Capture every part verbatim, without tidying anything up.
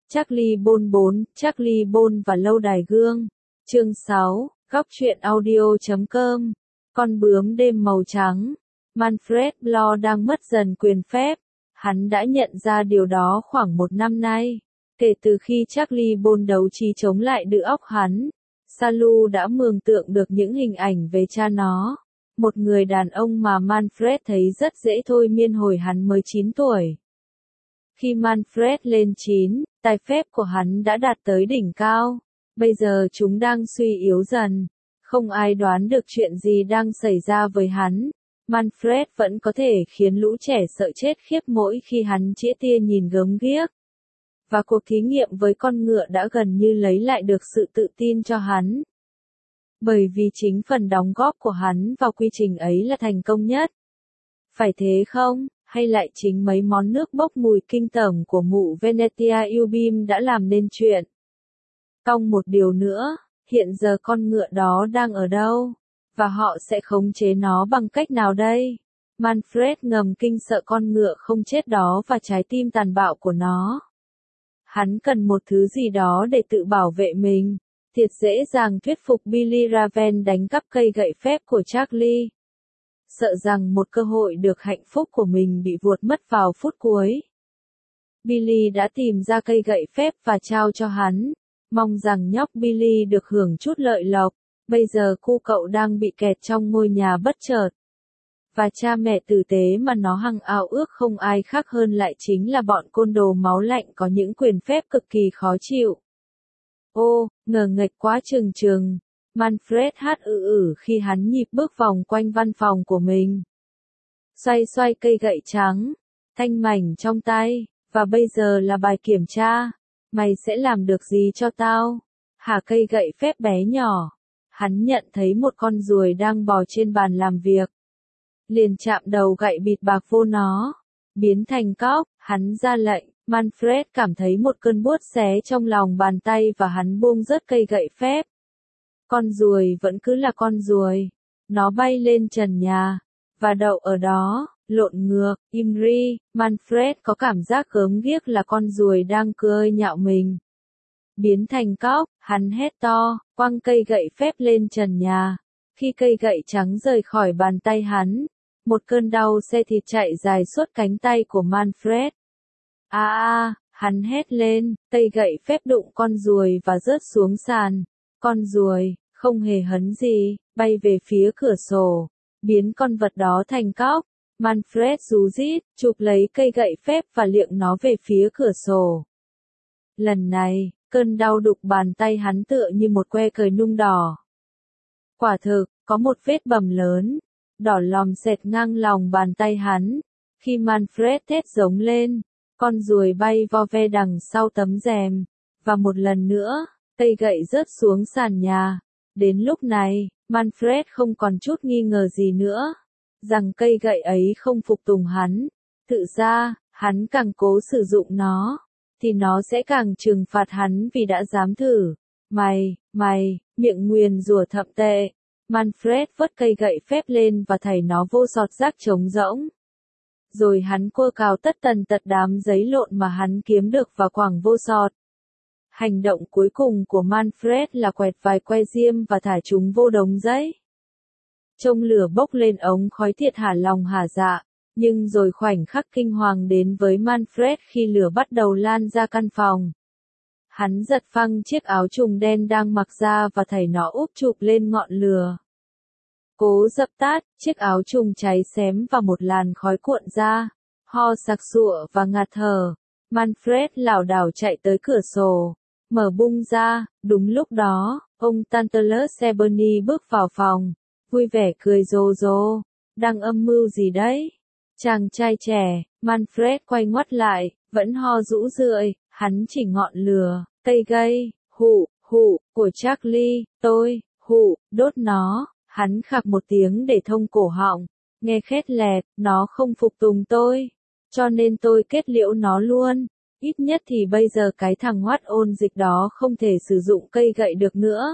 Charlie Bôn bốn, Charlie Bôn và lâu đài gương. Chương sáu, góc truyện audio chấm com. Con bướm đêm màu trắng. Manfred Bloch đang mất dần quyền phép. Hắn đã nhận ra điều đó khoảng một năm nay. Kể từ khi Charlie Bôn đấu trí chống lại đự óc hắn, Salu đã mường tượng được những hình ảnh về cha nó. Một người đàn ông mà Manfred thấy rất dễ thôi miên hồi hắn mới chín tuổi. Khi Manfred lên chín, tài phép của hắn đã đạt tới đỉnh cao. Bây giờ chúng đang suy yếu dần. Không ai đoán được chuyện gì đang xảy ra với hắn. Manfred vẫn có thể khiến lũ trẻ sợ chết khiếp mỗi khi hắn chĩa tia nhìn gớm ghiếc. Và cuộc thí nghiệm với con ngựa đã gần như lấy lại được sự tự tin cho hắn. Bởi vì chính phần đóng góp của hắn vào quy trình ấy là thành công nhất. Phải thế không? Hay lại chính mấy món nước bốc mùi kinh tởm của mụ Venetia Ubim đã làm nên chuyện? Cong một điều nữa, hiện giờ con ngựa đó đang ở đâu? Và họ sẽ khống chế nó bằng cách nào đây? Manfred ngầm kinh sợ con ngựa không chết đó và trái tim tàn bạo của nó. Hắn cần một thứ gì đó để tự bảo vệ mình. Thiệt dễ dàng thuyết phục Billy Raven đánh cắp cây gậy phép của Charlie. Sợ rằng một cơ hội được hạnh phúc của mình bị vuột mất vào phút cuối. Billy đã tìm ra cây gậy phép và trao cho hắn, mong rằng nhóc Billy được hưởng chút lợi lộc. Bây giờ cu cậu đang bị kẹt trong ngôi nhà bất chợt. Và cha mẹ tử tế mà nó hằng ao ước không ai khác hơn lại chính là bọn côn đồ máu lạnh có những quyền phép cực kỳ khó chịu. Ô, ngờ nghệch quá chừng chừng. Manfred hát ử ử khi hắn nhịp bước vòng quanh văn phòng của mình. Xoay xoay cây gậy trắng, thanh mảnh trong tay, và bây giờ là bài kiểm tra. Mày sẽ làm được gì cho tao? Hả cây gậy phép bé nhỏ. Hắn nhận thấy một con ruồi đang bò trên bàn làm việc. Liền chạm đầu gậy bịt bạc vô nó. Biến thành cóc, hắn ra lệnh. Manfred cảm thấy một cơn buốt xé trong lòng bàn tay và hắn buông rớt cây gậy phép. Con ruồi vẫn cứ là con ruồi. Nó bay lên trần nhà, và đậu ở đó, lộn ngược. Imri, Manfred có cảm giác gớm ghiếc là con ruồi đang cười nhạo mình. Biến thành cóc, hắn hét to, quăng cây gậy phép lên trần nhà. Khi cây gậy trắng rời khỏi bàn tay hắn, một cơn đau xe thịt chạy dài suốt cánh tay của Manfred. À à, hắn hét lên, cây gậy phép đụng con ruồi và rớt xuống sàn. Con ruồi, không hề hấn gì, bay về phía cửa sổ, biến con vật đó thành cóc. Manfred rú rít, chụp lấy cây gậy phép và liệng nó về phía cửa sổ. Lần này, cơn đau đục bàn tay hắn tựa như một que cời nung đỏ. Quả thực, có một vết bầm lớn, đỏ lòm xẹt ngang lòng bàn tay hắn. Khi Manfred thét giống lên, con ruồi bay vo ve đằng sau tấm rèm, và một lần nữa, cây gậy rớt xuống sàn nhà. Đến lúc này, Manfred không còn chút nghi ngờ gì nữa, rằng cây gậy ấy không phục tùng hắn. Tự ra, hắn càng cố sử dụng nó, thì nó sẽ càng trừng phạt hắn vì đã dám thử. Mày, mày, miệng nguyền rủa thậm tệ. Manfred vớt cây gậy phép lên và thảy nó vô sọt rác trống rỗng. Rồi hắn quơ cào tất tần tật đám giấy lộn mà hắn kiếm được và quẳng vô sọt. Hành động cuối cùng của Manfred là quẹt vài que diêm và thả chúng vô đống giấy. Trông lửa bốc lên ống khói thiệt hả lòng hả dạ, nhưng rồi khoảnh khắc kinh hoàng đến với Manfred khi lửa bắt đầu lan ra căn phòng. Hắn giật phăng chiếc áo trùng đen đang mặc ra và thảy nó úp chụp lên ngọn lửa. Cố dập tắt, chiếc áo trùng cháy xém và một làn khói cuộn ra, ho sặc sụa và ngạt thở. Manfred lảo đảo chạy tới cửa sổ, mở bung ra. Đúng lúc đó, ông Tantalus Seberny bước vào phòng, vui vẻ cười rô rô. Đang âm mưu gì đấy? Chàng trai trẻ. Manfred quay ngoắt lại, vẫn ho rũ rượi. Hắn chỉ ngọn lửa, cây gậy, hụ, hụ, của Charlie. Tôi, hụ, đốt nó. Hắn khạc một tiếng để thông cổ họng, nghe khét lẹt, nó không phục tùng tôi, cho nên tôi kết liễu nó luôn. Ít nhất thì bây giờ cái thằng hoát ôn dịch đó không thể sử dụng cây gậy được nữa.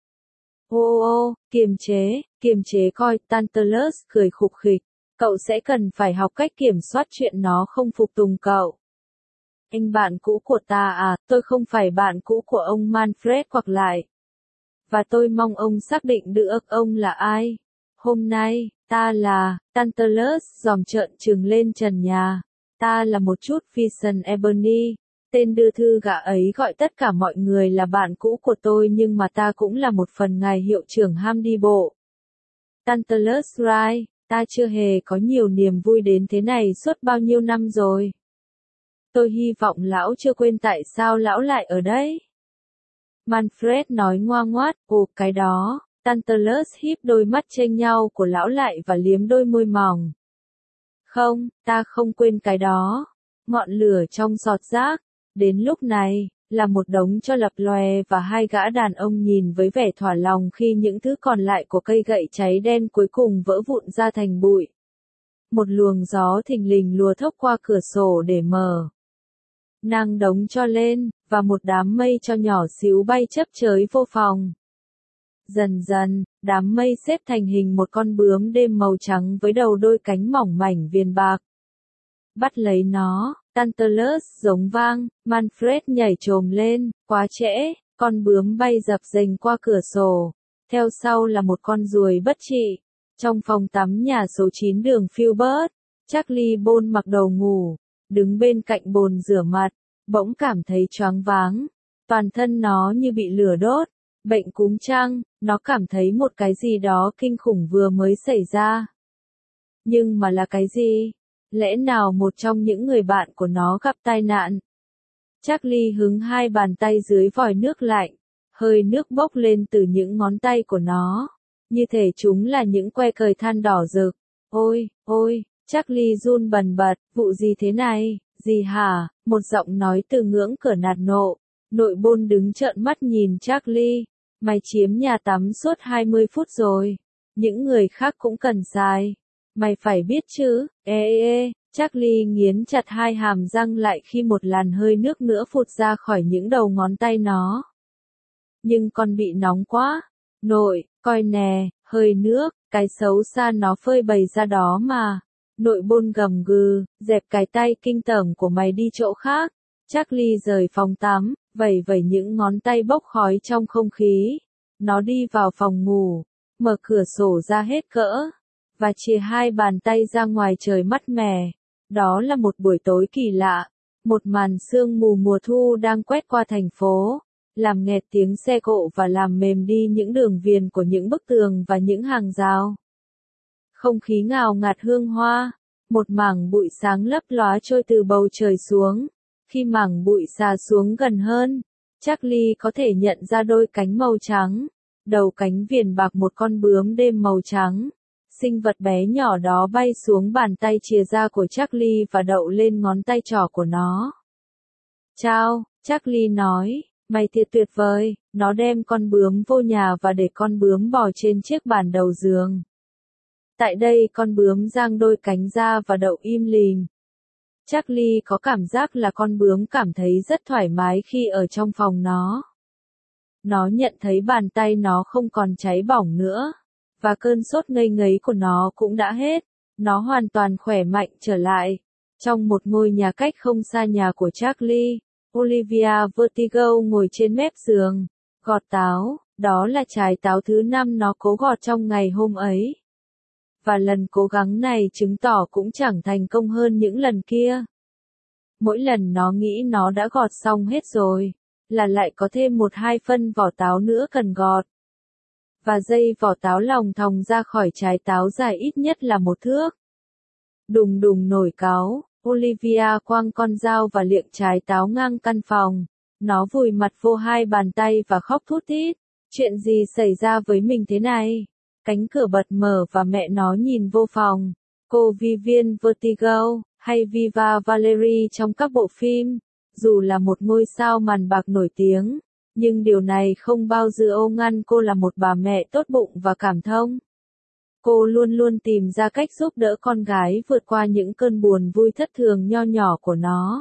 Ô ô, kiềm chế, kiềm chế coi. Tantalus cười khục khịch, cậu sẽ cần phải học cách kiểm soát chuyện nó không phục tùng cậu. Anh bạn cũ của ta à, tôi không phải bạn cũ của ông Manfred quặc lại. Và tôi mong ông xác định được ông là ai. Hôm nay, ta là, Tantalus giòm trợn trừng lên trần nhà. Ta là một chút Vision Ebony. Tên đưa thư gã ấy gọi tất cả mọi người là bạn cũ của tôi nhưng mà ta cũng là một phần ngài hiệu trưởng ham đi bộ. Tantalus Wright, ta chưa hề có nhiều niềm vui đến thế này suốt bao nhiêu năm rồi. Tôi hy vọng lão chưa quên tại sao lão lại ở đây. Manfred nói ngoa ngoát, ồ cái đó, Tantalus híp đôi mắt chênh nhau của lão lại và liếm đôi môi mỏng. Không, ta không quên cái đó. Ngọn lửa trong giọt rác, đến lúc này, là một đống cho lập lòe và hai gã đàn ông nhìn với vẻ thỏa lòng khi những thứ còn lại của cây gậy cháy đen cuối cùng vỡ vụn ra thành bụi. Một luồng gió thình lình lùa thốc qua cửa sổ để mở nang đống cho lên, và một đám mây cho nhỏ xíu bay chớp chới vô phòng. Dần dần, đám mây xếp thành hình một con bướm đêm màu trắng với đầu đôi cánh mỏng mảnh viền bạc. Bắt lấy nó, Tantalus giống vang, Manfred nhảy chồm lên, quá trễ, con bướm bay dập dềnh qua cửa sổ. Theo sau là một con ruồi bất trị. Trong phòng tắm nhà số chín đường Filbert, Charlie Bôn mặc đồ ngủ, đứng bên cạnh bồn rửa mặt, bỗng cảm thấy choáng váng. Toàn thân nó như bị lửa đốt, bệnh cúm chăng, nó cảm thấy một cái gì đó kinh khủng vừa mới xảy ra. Nhưng mà là cái gì? Lẽ nào một trong những người bạn của nó gặp tai nạn? Charlie hứng hai bàn tay dưới vòi nước lạnh, hơi nước bốc lên từ những ngón tay của nó, như thể chúng là những que cời than đỏ rực. Ôi, ôi, Charlie run bần bật, vụ gì thế này, gì hả? Một giọng nói từ ngưỡng cửa nạt nộ. Nội Bôn đứng trợn mắt nhìn Charlie, mày chiếm nhà tắm suốt hai mươi phút rồi, những người khác cũng cần xài. Mày phải biết chứ, ê ê ê, Charlie nghiến chặt hai hàm răng lại khi một làn hơi nước nữa phụt ra khỏi những đầu ngón tay nó. Nhưng con bị nóng quá. Nội, coi nè, hơi nước, cái xấu xa nó phơi bày ra đó mà. Nội Bôn gầm gừ, dẹp cái tay kinh tởm của mày đi chỗ khác. Charlie rời phòng tắm, vẩy vẩy những ngón tay bốc khói trong không khí. Nó đi vào phòng ngủ, mở cửa sổ ra hết cỡ, và chìa hai bàn tay ra ngoài trời mát mẻ. Đó là một buổi tối kỳ lạ, một màn sương mù mùa thu đang quét qua thành phố, làm nghẹt tiếng xe cộ và làm mềm đi những đường viền của những bức tường và những hàng rào. Không khí ngào ngạt hương hoa, một mảng bụi sáng lấp lóa trôi từ bầu trời xuống. Khi mảng bụi xà xuống gần hơn, Charlie có thể nhận ra đôi cánh màu trắng, đầu cánh viền bạc một con bướm đêm màu trắng. Sinh vật bé nhỏ đó bay xuống bàn tay chìa ra của Charlie và đậu lên ngón tay trỏ của nó. Chao, Charlie nói, mày thiệt tuyệt vời. Nó đem con bướm vô nhà và để con bướm bò trên chiếc bàn đầu giường. Tại đây con bướm giang đôi cánh ra và đậu im lìm. Charlie có cảm giác là con bướm cảm thấy rất thoải mái khi ở trong phòng nó. Nó nhận thấy bàn tay nó không còn cháy bỏng nữa, và cơn sốt ngây ngấy của nó cũng đã hết. Nó hoàn toàn khỏe mạnh trở lại. Trong một ngôi nhà cách không xa nhà của Charlie, Olivia Vertigo ngồi trên mép giường, gọt táo. Đó là trái táo thứ năm nó cố gọt trong ngày hôm ấy. Và lần cố gắng này chứng tỏ cũng chẳng thành công hơn những lần kia. Mỗi lần nó nghĩ nó đã gọt xong hết rồi, là lại có thêm một hai phân vỏ táo nữa cần gọt. Và dây vỏ táo lòng thòng ra khỏi trái táo dài ít nhất là một thước. Đùng đùng nổi cáu, Olivia quăng con dao và liệng trái táo ngang căn phòng. Nó vùi mặt vô hai bàn tay và khóc thút thít. Chuyện gì xảy ra với mình thế này? Cánh cửa bật mở và mẹ nó nhìn vô phòng. Cô Vivian Vertigo, hay Viva Valerie trong các bộ phim, dù là một ngôi sao màn bạc nổi tiếng, nhưng điều này không bao giờ ô ngăn cô là một bà mẹ tốt bụng và cảm thông. Cô luôn luôn tìm ra cách giúp đỡ con gái vượt qua những cơn buồn vui thất thường nho nhỏ của nó.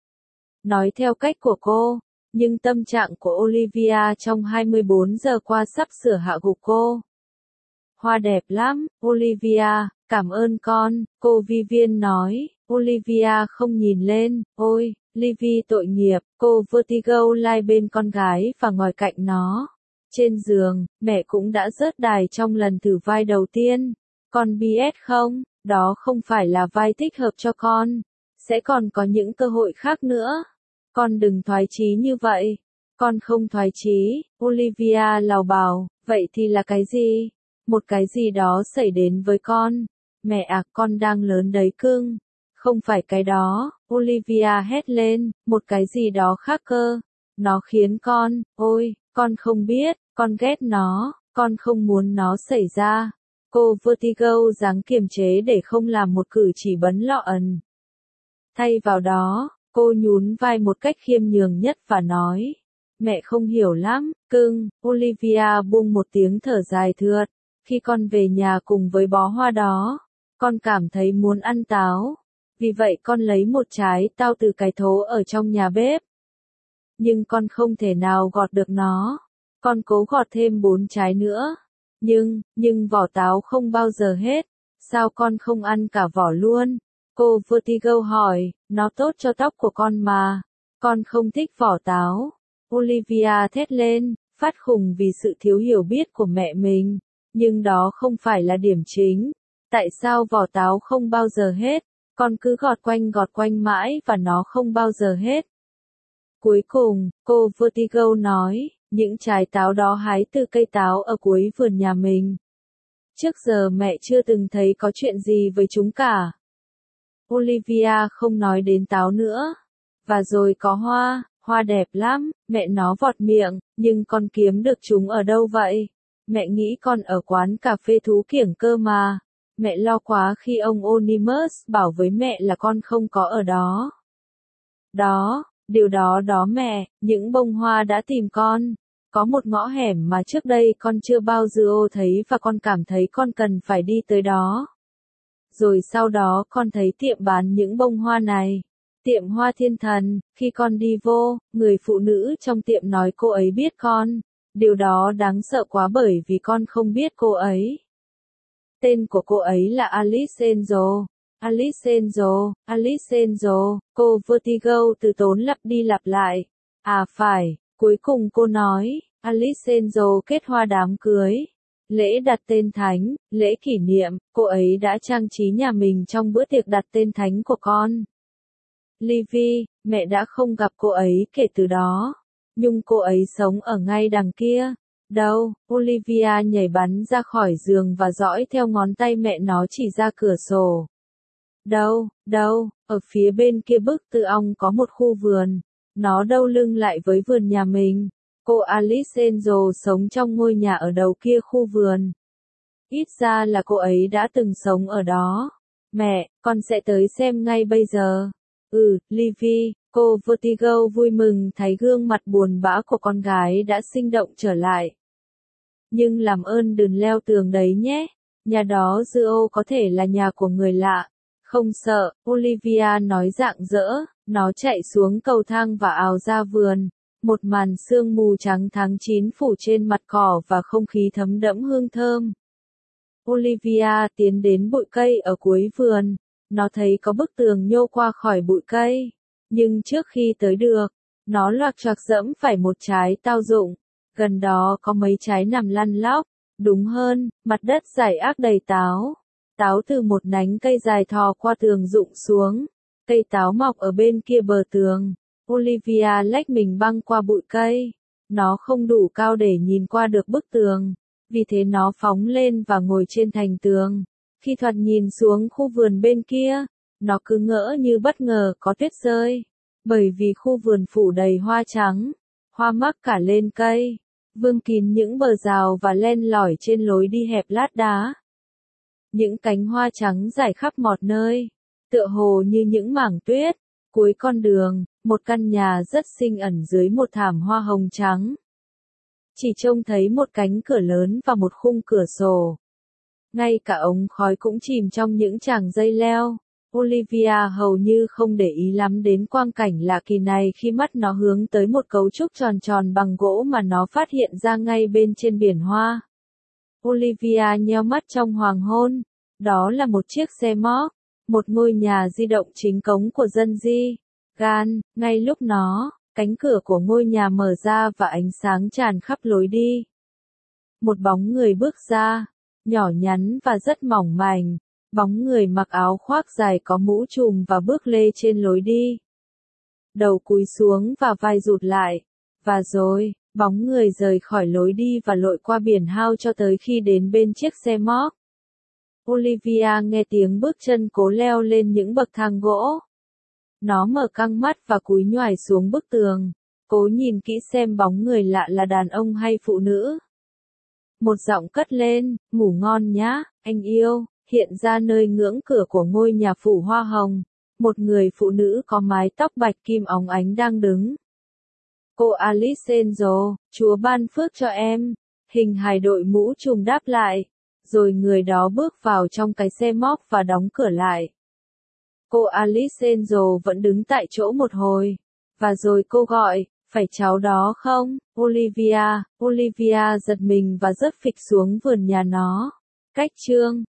Nói theo cách của cô, nhưng tâm trạng của Olivia trong hai mươi bốn giờ qua sắp sửa hạ gục cô. Hoa đẹp lắm, Olivia, cảm ơn con, cô Vivian nói. Olivia không nhìn lên, ôi, Livy tội nghiệp, cô Vertigo lai bên con gái và ngồi cạnh nó. Trên giường, mẹ cũng đã rớt đài trong lần thử vai đầu tiên. Con biết không, đó không phải là vai thích hợp cho con. Sẽ còn có những cơ hội khác nữa. Con đừng thoái chí như vậy. Con không thoái chí, Olivia lào bào, vậy thì là cái gì? Một cái gì đó xảy đến với con. Mẹ à, con đang lớn đấy cưng. Không phải cái đó, Olivia hét lên, một cái gì đó khác cơ. Nó khiến con, ôi, con không biết, con ghét nó, con không muốn nó xảy ra. Cô Vertigo dáng kiềm chế để không làm một cử chỉ bấn lọ ẩn. Thay vào đó, cô nhún vai một cách khiêm nhường nhất và nói, mẹ không hiểu lắm, cưng. Olivia buông một tiếng thở dài thượt. Khi con về nhà cùng với bó hoa đó, con cảm thấy muốn ăn táo. Vì vậy con lấy một trái táo từ cái thố ở trong nhà bếp. Nhưng con không thể nào gọt được nó. Con cố gọt thêm bốn trái nữa. Nhưng, nhưng vỏ táo không bao giờ hết. Sao con không ăn cả vỏ luôn? Cô Vertigo hỏi, nó tốt cho tóc của con mà. Con không thích vỏ táo. Olivia thét lên, phát khùng vì sự thiếu hiểu biết của mẹ mình. Nhưng đó không phải là điểm chính. Tại sao vỏ táo không bao giờ hết? Con cứ gọt quanh gọt quanh mãi và nó không bao giờ hết. Cuối cùng, cô Vertigo nói, những trái táo đó hái từ cây táo ở cuối vườn nhà mình. Trước giờ mẹ chưa từng thấy có chuyện gì với chúng cả. Olivia không nói đến táo nữa. Và rồi có hoa, hoa đẹp lắm, mẹ nó vọt miệng, nhưng con kiếm được chúng ở đâu vậy? Mẹ nghĩ con ở quán cà phê thú kiểng cơ mà. Mẹ lo quá khi ông Onimus bảo với mẹ là con không có ở đó. Đó, điều đó đó mẹ, những bông hoa đã tìm con. Có một ngõ hẻm mà trước đây con chưa bao giờ thấy và con cảm thấy con cần phải đi tới đó. Rồi sau đó con thấy tiệm bán những bông hoa này. Tiệm hoa thiên thần, khi con đi vô, người phụ nữ trong tiệm nói cô ấy biết con. Điều đó đáng sợ quá bởi vì con không biết cô ấy. Tên của cô ấy là Alice Angel. Alice Angel, Alice Angel, cô Vertigo từ tốn lặp đi lặp lại. À phải, cuối cùng cô nói, Alice Angel kết hoa đám cưới. Lễ đặt tên thánh, lễ kỷ niệm, cô ấy đã trang trí nhà mình trong bữa tiệc đặt tên thánh của con. Livy, mẹ đã không gặp cô ấy kể từ đó. Nhưng cô ấy sống ở ngay đằng kia. Đâu, Olivia nhảy bắn ra khỏi giường và dõi theo ngón tay mẹ nó chỉ ra cửa sổ. Đâu, đâu, ở phía bên kia bức tường ong có một khu vườn. Nó đâu lưng lại với vườn nhà mình. Cô Alice Angel sống trong ngôi nhà ở đầu kia khu vườn. Ít ra là cô ấy đã từng sống ở đó. Mẹ, con sẽ tới xem ngay bây giờ. Ừ, Livy, cô Vertigo vui mừng thấy gương mặt buồn bã của con gái đã sinh động trở lại. Nhưng làm ơn đừng leo tường đấy nhé. Nhà đó dư ô có thể là nhà của người lạ. Không sợ, Olivia nói rạng rỡ. Nó chạy xuống cầu thang và ào ra vườn. Một màn sương mù trắng tháng chín phủ trên mặt cỏ và không khí thấm đẫm hương thơm. Olivia tiến đến bụi cây ở cuối vườn. Nó thấy có bức tường nhô qua khỏi bụi cây. Nhưng trước khi tới được, nó loạc choạc dẫm phải một trái tao rụng. Gần đó có mấy trái nằm lăn lóc. Đúng hơn, mặt đất rải ác đầy táo. Táo từ một nhánh cây dài thò qua tường rụng xuống. Cây táo mọc ở bên kia bờ tường. Olivia lách mình băng qua bụi cây. Nó không đủ cao để nhìn qua được bức tường. Vì thế nó phóng lên và ngồi trên thành tường. Khi thoạt nhìn xuống khu vườn bên kia, nó cứ ngỡ như bất ngờ có tuyết rơi. Bởi vì khu vườn phủ đầy hoa trắng. Hoa mắc cả lên cây. Vương kín những bờ rào và len lỏi trên lối đi hẹp lát đá. Những cánh hoa trắng rải khắp mọi nơi. Tựa hồ như những mảng tuyết. Cuối con đường, một căn nhà rất xinh ẩn dưới một thảm hoa hồng trắng. Chỉ trông thấy một cánh cửa lớn và một khung cửa sổ. Ngay cả ống khói cũng chìm trong những chàng dây leo. Olivia hầu như không để ý lắm đến quang cảnh lạ kỳ này khi mắt nó hướng tới một cấu trúc tròn tròn bằng gỗ mà nó phát hiện ra ngay bên trên biển hoa. Olivia nheo mắt trong hoàng hôn. Đó là một chiếc xe móc. Một ngôi nhà di động chính cống của dân Di. gan, ngay lúc đó, cánh cửa của ngôi nhà mở ra và ánh sáng tràn khắp lối đi. Một bóng người bước ra, nhỏ nhắn và rất mỏng manh, bóng người mặc áo khoác dài có mũ trùm và bước lê trên lối đi. Đầu cúi xuống và vai rụt lại, và rồi, bóng người rời khỏi lối đi và lội qua biển hao cho tới khi đến bên chiếc xe móc. Olivia nghe tiếng bước chân cố leo lên những bậc thang gỗ. Nó mở căng mắt và cúi nhoài xuống bức tường, cố nhìn kỹ xem bóng người lạ là đàn ông hay phụ nữ. Một giọng cất lên, ngủ ngon nhá, anh yêu, hiện ra nơi ngưỡng cửa của ngôi nhà phủ hoa hồng. Một người phụ nữ có mái tóc bạch kim óng ánh đang đứng. Cô Alice Angel, Chúa ban phước cho em. Hình hài đội mũ trùm đáp lại. Rồi người đó bước vào trong cái xe móc và đóng cửa lại. Cô Alice Angel vẫn đứng tại chỗ một hồi. Và rồi cô gọi, phải cháu đó không? Olivia, Olivia giật mình và rớt phịch xuống vườn nhà nó. Cách chương